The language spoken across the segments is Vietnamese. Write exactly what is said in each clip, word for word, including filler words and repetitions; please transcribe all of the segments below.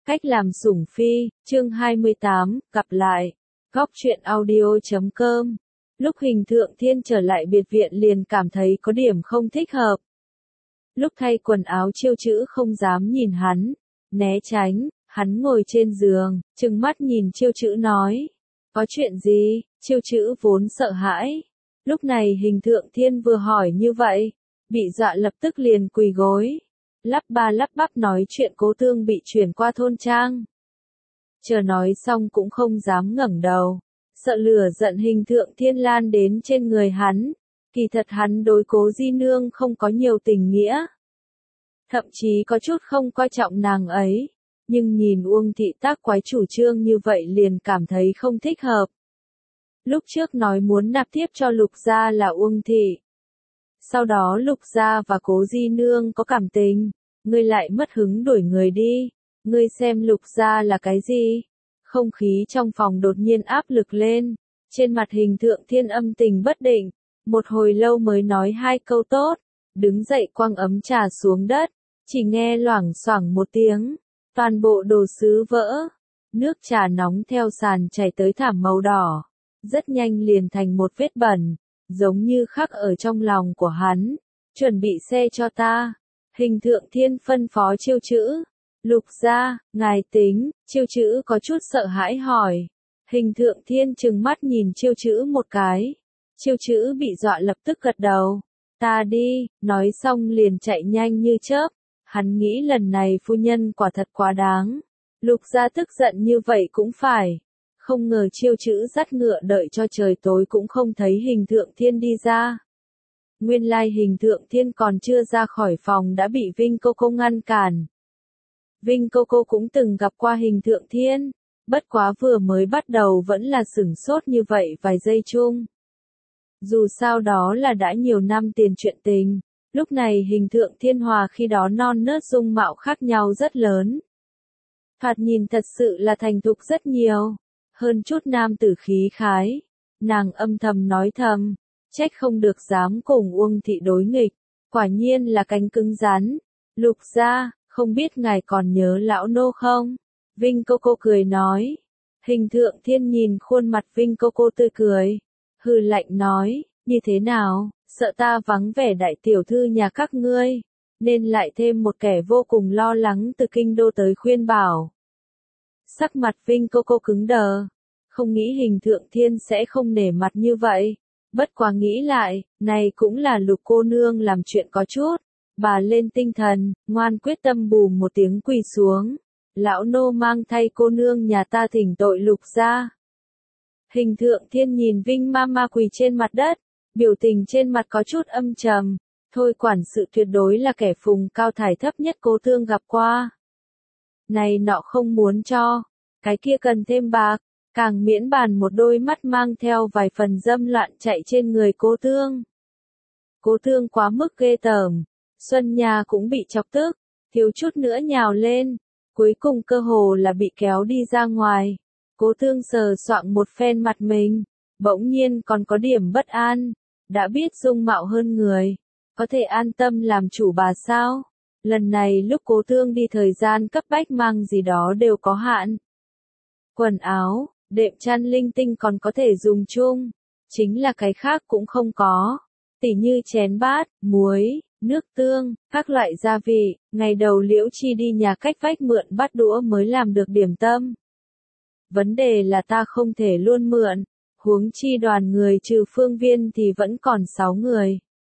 Cách làm sủng phi, chương hai mươi tám, gặp lại. Góc truyện audio chấm com. Lúc Hình Thượng Thiên trở lại biệt viện liền cảm thấy có điểm không thích hợp. Lúc thay quần áo Chiêu Chữ không dám nhìn hắn, né tránh, hắn ngồi trên giường, trừng mắt nhìn Chiêu Chữ nói. Có chuyện gì? Chiêu Chữ vốn sợ hãi. Lúc này Hình Thượng Thiên vừa hỏi như vậy, bị dọa lập tức liền quỳ gối. Lắp ba lắp bắp nói chuyện Cố Tương bị chuyển qua thôn trang. Chờ nói xong cũng không dám ngẩng đầu, sợ lửa giận Hình Thượng Thiên lan đến trên người hắn. Kỳ thật hắn đối Cố Di Nương không có nhiều tình nghĩa, thậm chí có chút không coi trọng nàng ấy, nhưng nhìn Uông Thị tác quái chủ trương như vậy liền cảm thấy không thích hợp. Lúc trước nói muốn nạp thiếp cho Lục gia là Uông Thị. Sau đó Lục gia và Cố Di Nương có cảm tình, ngươi lại mất hứng đuổi người đi, ngươi xem Lục gia là cái gì? Không khí trong phòng đột nhiên áp lực lên, trên mặt Hình Thượng Thiên âm tình bất định, một hồi lâu mới nói hai câu tốt, đứng dậy quăng ấm trà xuống đất, chỉ nghe loảng xoảng một tiếng, toàn bộ đồ sứ vỡ, nước trà nóng theo sàn chảy tới thảm màu đỏ, rất nhanh liền thành một vết bẩn, giống như khắc ở trong lòng của hắn. Chuẩn bị xe cho ta. Hình Thượng Thiên phân phó Chiêu Chữ. Lục gia, ngài tính. Chiêu Chữ có chút sợ hãi hỏi. Hình Thượng Thiên trừng mắt nhìn Chiêu Chữ một cái. Chiêu Chữ bị dọa lập tức gật đầu. Ta đi, nói xong liền chạy nhanh như chớp. Hắn nghĩ lần này phu nhân quả thật quá đáng. Lục gia tức giận như vậy cũng phải. Không ngờ Chiêu Chữ dắt ngựa đợi cho trời tối cũng không thấy Hình Thượng Thiên đi ra. Nguyên lai Hình Thượng Thiên còn chưa ra khỏi phòng đã bị Vinh Cô Cô ngăn cản. Vinh Cô Cô cũng từng gặp qua Hình Thượng Thiên, bất quá vừa mới bắt đầu vẫn là sửng sốt như vậy vài giây chung. Dù sao đó là đã nhiều năm tiền chuyện tình, lúc này Hình Thượng Thiên hòa khi đó non nớt dung mạo khác nhau rất lớn. Thoạt nhìn thật sự là thành thục rất nhiều, hơn chút nam tử khí khái. Nàng âm thầm nói thầm, trách không được dám cùng Uông Thị đối nghịch, quả nhiên là cánh cứng rắn. Lục gia, không biết ngài còn nhớ lão nô không? Vinh Cô Cô cười nói. Hình Thượng Thiên nhìn khuôn mặt Vinh Cô Cô tươi cười, hừ lạnh nói, như thế nào, sợ ta vắng vẻ đại tiểu thư nhà các ngươi, nên lại thêm một kẻ vô cùng lo lắng từ kinh đô tới khuyên bảo. Sắc mặt Vinh Cô Cô cứng đờ, không nghĩ Hình Thượng Thiên sẽ không nể mặt như vậy. Bất quá nghĩ lại, này cũng là Lục cô nương làm chuyện có chút. Bà lên tinh thần, ngoan quyết tâm bùm một tiếng quỳ xuống. Lão nô mang thay cô nương nhà ta thỉnh tội Lục gia. Hình Thượng Thiên nhìn Vinh Mama quỳ trên mặt đất, biểu tình trên mặt có chút âm trầm. Thôi quản sự tuyệt đối là kẻ phùng cao thải thấp nhất Cố Tương gặp qua. Này nọ không muốn cho, cái kia cần thêm bạc. Càng miễn bàn một đôi mắt mang theo vài phần dâm loạn chạy trên người Cố Tương. Cố Tương quá mức ghê tởm, Xuân Nha cũng bị chọc tức, thiếu chút nữa nhào lên, cuối cùng cơ hồ là bị kéo đi ra ngoài. Cố Tương sờ soạng một phen mặt mình, bỗng nhiên còn có điểm bất an, đã biết dung mạo hơn người, có thể an tâm làm chủ bà sao? Lần này lúc Cố Tương đi thời gian cấp bách mang gì đó đều có hạn. Quần áo, đệm chăn linh tinh còn có thể dùng chung, chính là cái khác cũng không có, tỉ như chén bát, muối, nước tương, các loại gia vị. Ngày đầu Liễu Chi đi nhà cách vách mượn bát đũa mới làm được điểm tâm. Vấn đề là ta không thể luôn mượn, huống chi đoàn người trừ Phương Viên thì vẫn còn sáu người.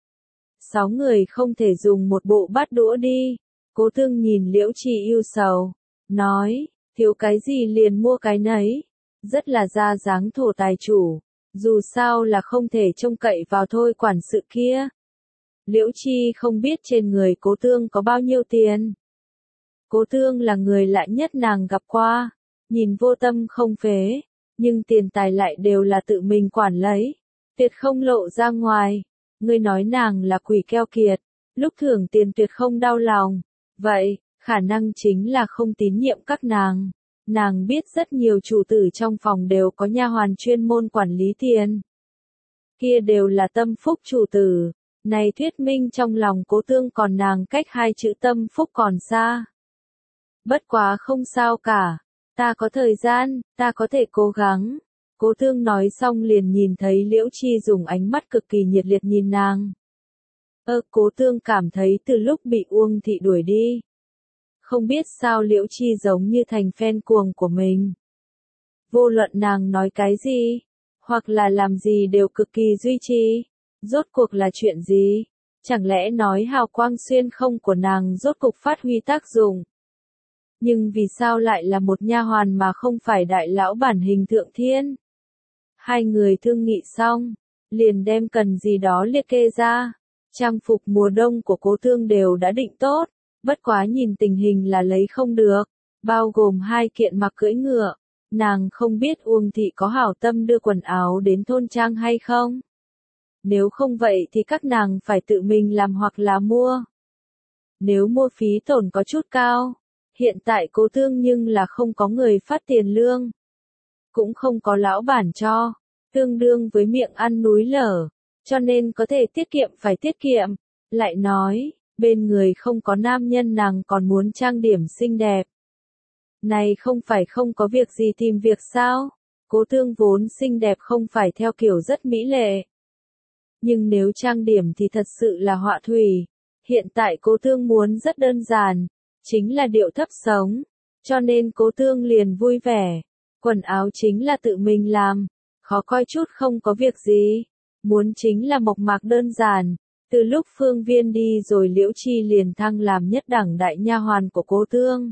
Sáu người không thể dùng một bộ bát đũa đi. Cố Tương nhìn Liễu Chi yêu sầu, nói, thiếu cái gì liền mua cái nấy. Rất là ra dáng thổ tài chủ, dù sao là không thể trông cậy vào thôi quản sự kia. Liễu Chi không biết trên người Cố Tương có bao nhiêu tiền. Cố Tương là người lạ nhất nàng gặp qua, nhìn vô tâm không phế, nhưng tiền tài lại đều là tự mình quản lấy, tuyệt không lộ ra ngoài. Ngươi nói nàng là quỷ keo kiệt, lúc thưởng tiền tuyệt không đau lòng, vậy, khả năng chính là không tín nhiệm các nàng. Nàng biết rất nhiều chủ tử trong phòng đều có nha hoàn chuyên môn quản lý tiền. Kia đều là tâm phúc chủ tử, này thuyết minh trong lòng Cố Tương còn nàng cách hai chữ tâm phúc còn xa. Bất quá không sao cả, ta có thời gian, ta có thể cố gắng. Cố Thương nói xong liền nhìn thấy Liễu Chi dùng ánh mắt cực kỳ nhiệt liệt nhìn nàng. Ơ, Cố Thương cảm thấy từ lúc bị Uông Thị đuổi đi, không biết sao Liễu Chi giống như thành fan cuồng của mình. Vô luận nàng nói cái gì, hoặc là làm gì đều cực kỳ duy trì. Rốt cuộc là chuyện gì? Chẳng lẽ nói hào quang xuyên không của nàng rốt cục phát huy tác dụng? Nhưng vì sao lại là một nha hoàn mà không phải đại lão bản hình Thượng Thiên? Hai người thương nghị xong, liền đem cần gì đó liệt kê ra. Trang phục mùa đông của Cố Thương đều đã định tốt, bất quá nhìn tình hình là lấy không được, bao gồm hai kiện mặc cưỡi ngựa. Nàng không biết Uông Thị có hảo tâm đưa quần áo đến thôn trang hay không? Nếu không vậy thì các nàng phải tự mình làm hoặc là mua. Nếu mua phí tổn có chút cao, hiện tại Cố Thương nhưng là không có người phát tiền lương, cũng không có lão bản cho, tương đương với miệng ăn núi lở, cho nên có thể tiết kiệm phải tiết kiệm. Lại nói, bên người không có nam nhân nàng còn muốn trang điểm xinh đẹp. Này không phải không có việc gì tìm việc sao? Cố Thương vốn xinh đẹp không phải theo kiểu rất mỹ lệ. Nhưng nếu trang điểm thì thật sự là họa thủy. Hiện tại Cố Thương muốn rất đơn giản, chính là điệu thấp sống. Cho nên Cố Thương liền vui vẻ. Quần áo chính là tự mình làm, khó coi chút không có việc gì. Muốn chính là mộc mạc đơn giản. Từ lúc Phương Viên đi rồi Liễu Chi liền thăng làm nhất đẳng đại nha hoàn của Cố Thương.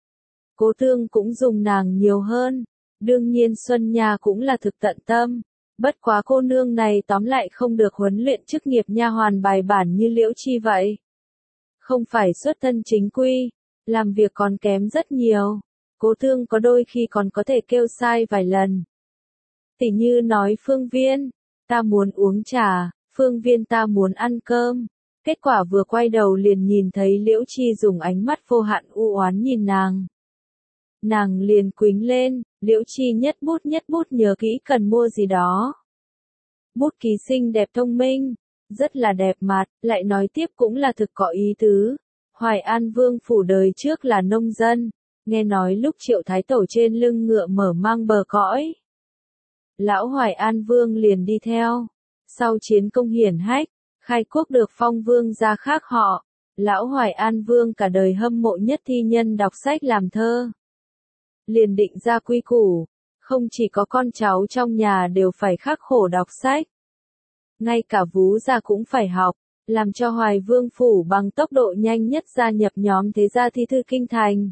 Cố Thương cũng dùng nàng nhiều hơn. Đương nhiên Xuân Nha cũng là thực tận tâm. Bất quá cô nương này tóm lại không được huấn luyện chức nghiệp nha hoàn bài bản như Liễu Chi vậy. Không phải xuất thân chính quy, làm việc còn kém rất nhiều. Cố Thương có đôi khi còn có thể kêu sai vài lần. Tỉ như nói Phương Viên, ta muốn uống trà, Phương Viên ta muốn ăn cơm. Kết quả vừa quay đầu liền nhìn thấy Liễu Chi dùng ánh mắt vô hạn u oán nhìn nàng. Nàng liền quính lên, Liễu Chi nhất bút nhất bút nhớ kỹ cần mua gì đó. Bút ký xinh đẹp thông minh, rất là đẹp mặt, lại nói tiếp cũng là thực có ý tứ. Hoài An Vương phủ đời trước là nông dân, nghe nói lúc Triệu Thái Tổ trên lưng ngựa mở mang bờ cõi. Lão Hoài An Vương liền đi theo, sau chiến công hiển hách, khai quốc được phong vương gia khác họ. Lão Hoài An Vương cả đời hâm mộ nhất thi nhân đọc sách làm thơ. Liền định ra quy củ, không chỉ có con cháu trong nhà đều phải khắc khổ đọc sách. Ngay cả vú gia cũng phải học, làm cho Hoài Vương phủ bằng tốc độ nhanh nhất gia nhập nhóm thế gia thi thư kinh thành.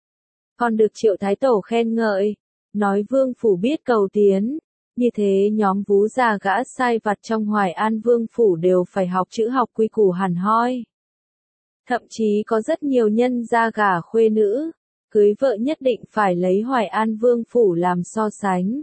Còn được Triệu Thái Tổ khen ngợi, nói Vương phủ biết cầu tiến, như thế nhóm vú gia gã sai vặt trong Hoài An Vương phủ đều phải học chữ học quy củ hẳn hoi. Thậm chí có rất nhiều nhân gia gả khuê nữ, cưới vợ nhất định phải lấy Hoài An Vương phủ làm so sánh.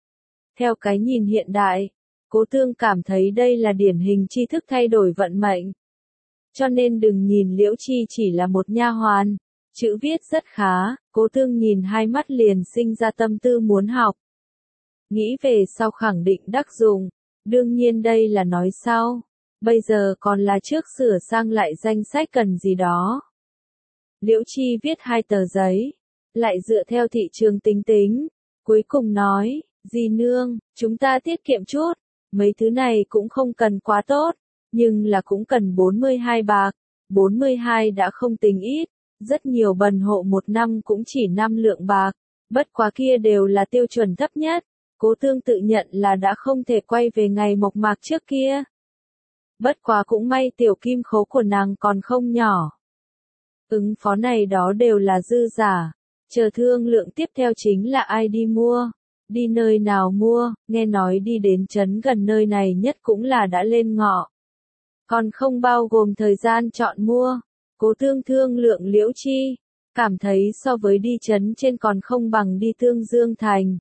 Theo cái nhìn hiện đại, Cố Thương cảm thấy đây là điển hình tri thức thay đổi vận mệnh. Cho nên đừng nhìn Liễu Chi chỉ là một nha hoàn, chữ viết rất khá, Cố Thương nhìn hai mắt liền sinh ra tâm tư muốn học. Nghĩ về sau khẳng định đắc dụng, đương nhiên đây là nói sau, bây giờ còn là trước sửa sang lại danh sách cần gì đó. Liễu Chi viết hai tờ giấy, lại dựa theo thị trường tính tính, cuối cùng nói, dì nương, chúng ta tiết kiệm chút, mấy thứ này cũng không cần quá tốt, nhưng là cũng cần bốn mươi hai bạc, bốn mươi hai đã không tính ít, rất nhiều bần hộ một năm cũng chỉ năm lượng bạc, bất quá kia đều là tiêu chuẩn thấp nhất, Cố Thương tự nhận là đã không thể quay về ngày mộc mạc trước kia. Bất quá cũng may tiểu kim khố của nàng còn không nhỏ. Ứng phó này đó đều là dư giả, chờ thương lượng tiếp theo chính là ai đi mua, đi nơi nào mua, nghe nói đi đến trấn gần nơi này nhất cũng là đã lên ngọ. Còn không bao gồm thời gian chọn mua, Cố Thương thương lượng Liễu Chi, cảm thấy so với đi trấn trên còn không bằng đi Tương Dương thành.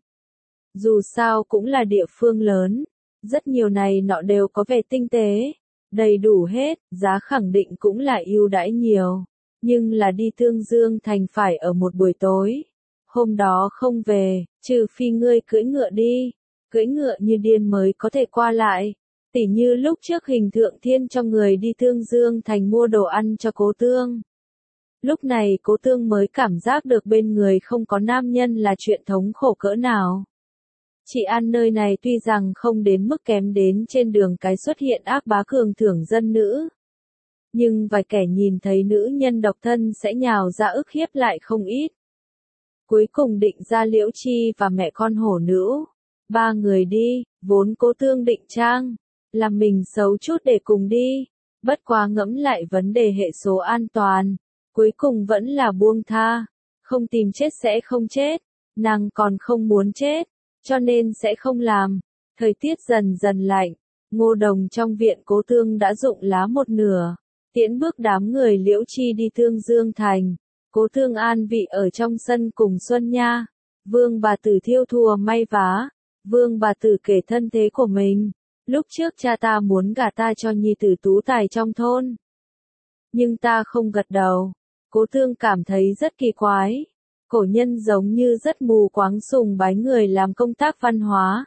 Dù sao cũng là địa phương lớn, rất nhiều này nọ đều có vẻ tinh tế, đầy đủ hết, giá khẳng định cũng là ưu đãi nhiều. Nhưng là đi Tương Dương thành phải ở một buổi tối. Hôm đó không về, trừ phi ngươi cưỡi ngựa đi. Cưỡi ngựa như điên mới có thể qua lại. Tỉ như lúc trước Hình Thượng Thiên cho người đi Tương Dương thành mua đồ ăn cho Cố Thương. Lúc này Cố Tương mới cảm giác được bên người không có nam nhân là chuyện thống khổ cỡ nào. Chị An nơi này tuy rằng không đến mức kém đến trên đường cái xuất hiện ác bá cường thưởng dân nữ. Nhưng vài kẻ nhìn thấy nữ nhân độc thân sẽ nhào ra ức hiếp lại không ít. Cuối cùng định ra Liễu Chi và mẹ con hổ nữ. Ba người đi, vốn Cố Tương định trang. Làm mình xấu chút để cùng đi. Bất quá ngẫm lại vấn đề hệ số an toàn. Cuối cùng vẫn là buông tha. Không tìm chết sẽ không chết. Nàng còn không muốn chết. Cho nên sẽ không làm. Thời tiết dần dần lạnh. Ngô đồng trong viện Cố Tương đã rụng lá một nửa. Tiễn bước đám người Liễu Chi đi Tương Dương Thành. Cố Tương an vị ở trong sân cùng Xuân Nha. Vương bà tử thiêu thùa may vá. Vương bà tử kể thân thế của mình. Lúc trước cha ta muốn gả ta cho nhi tử tú tài trong thôn. Nhưng ta không gật đầu. Cố Tương cảm thấy rất kỳ quái. Cổ nhân giống như rất mù quáng sùng bái người làm công tác văn hóa.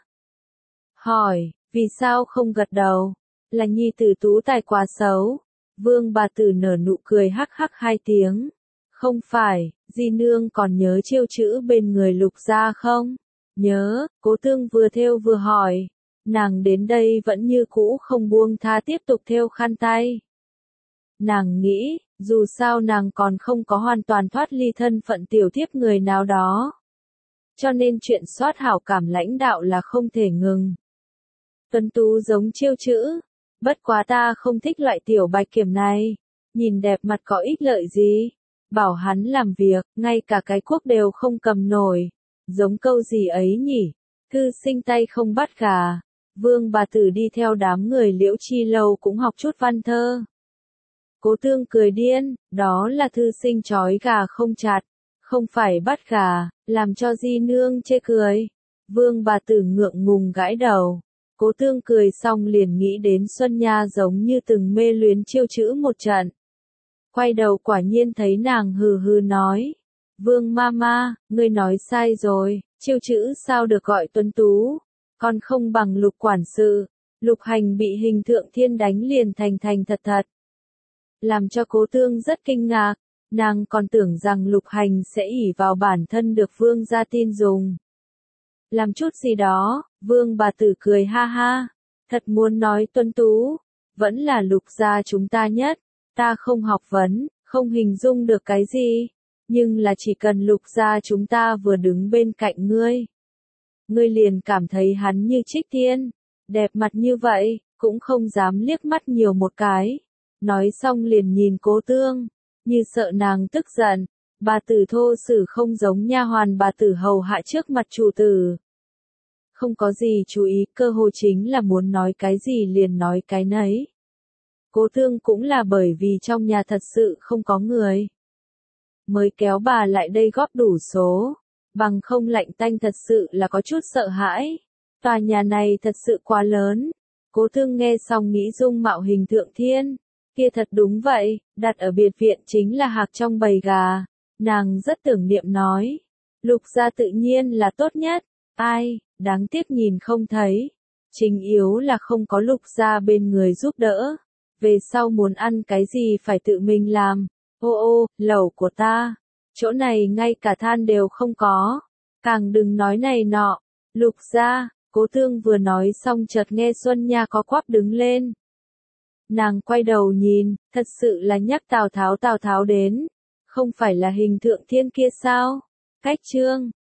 Hỏi, vì sao không gật đầu? Là nhi tử tú tài quá xấu. Vương bà tử nở nụ cười hắc hắc hai tiếng. Không phải, di nương còn nhớ chiêu chữ bên người Lục gia không? Nhớ, Cố Tương vừa thêu vừa hỏi. Nàng đến đây vẫn như cũ không buông tha tiếp tục thêu khăn tay. Nàng nghĩ, dù sao nàng còn không có hoàn toàn thoát ly thân phận tiểu thiếp người nào đó. Cho nên chuyện soát hảo cảm lãnh đạo là không thể ngừng. Tuấn tú giống chiêu chữ. Bất quá ta không thích loại tiểu bạch kiểm này. Nhìn đẹp mặt có ích lợi gì. Bảo hắn làm việc, ngay cả cái cuốc đều không cầm nổi. Giống câu gì ấy nhỉ? Thư sinh tay không bắt gà. Vương bà tử đi theo đám người Liễu Chi lâu cũng học chút văn thơ. Cố Tương cười điên, đó là thư sinh trói gà không chặt, không phải bắt gà, làm cho di nương chê cười. Vương bà tử ngượng ngùng gãi đầu. Cố Tương cười xong liền nghĩ đến Xuân Nha giống như từng mê luyến chiêu chữ một trận. Quay đầu quả nhiên thấy nàng hừ hừ nói. Vương mama, ngươi nói sai rồi, chiêu chữ sao được gọi tuấn tú, còn không bằng Lục quản sự. Lục Hành bị Hình Thượng Thiên đánh liền thành thành thật thật. Làm cho Cố Tương rất kinh ngạc, nàng còn tưởng rằng Lục Hành sẽ ỷ vào bản thân được vương gia tin dùng. Làm chút gì đó, vương bà tử cười ha ha, thật muốn nói tuấn tú, vẫn là Lục gia chúng ta nhất, ta không học vấn, không hình dung được cái gì, nhưng là chỉ cần Lục gia chúng ta vừa đứng bên cạnh ngươi. Ngươi liền cảm thấy hắn như trích tiên, đẹp mặt như vậy, cũng không dám liếc mắt nhiều một cái. Nói xong liền nhìn Cố Tương, như sợ nàng tức giận, bà tử thô sử không giống nha hoàn bà tử hầu hạ trước mặt chủ tử. Không có gì chú ý, cơ hội chính là muốn nói cái gì liền nói cái nấy. Cố Tương cũng là bởi vì trong nhà thật sự không có người. Mới kéo bà lại đây góp đủ số, bằng không lạnh tanh thật sự là có chút sợ hãi. Tòa nhà này thật sự quá lớn. Cố Tương nghe xong nghĩ dung mạo Hình Thượng Thiên. Kia thật đúng vậy, đặt ở biệt viện chính là hạc trong bầy gà. Nàng rất tưởng niệm nói. Lục gia tự nhiên là tốt nhất. Ai, đáng tiếc nhìn không thấy. Chính yếu là không có Lục gia bên người giúp đỡ. Về sau muốn ăn cái gì phải tự mình làm. Ô ô, lẩu của ta. Chỗ này ngay cả than đều không có. Càng đừng nói này nọ. Lục gia, Cố Tương vừa nói xong chợt nghe Xuân Nha có quắp đứng lên. Nàng quay đầu nhìn, thật sự là nhắc Tào Tháo Tào Tháo đến. Không phải là Hình Thượng Thiên kia sao? Cách chương.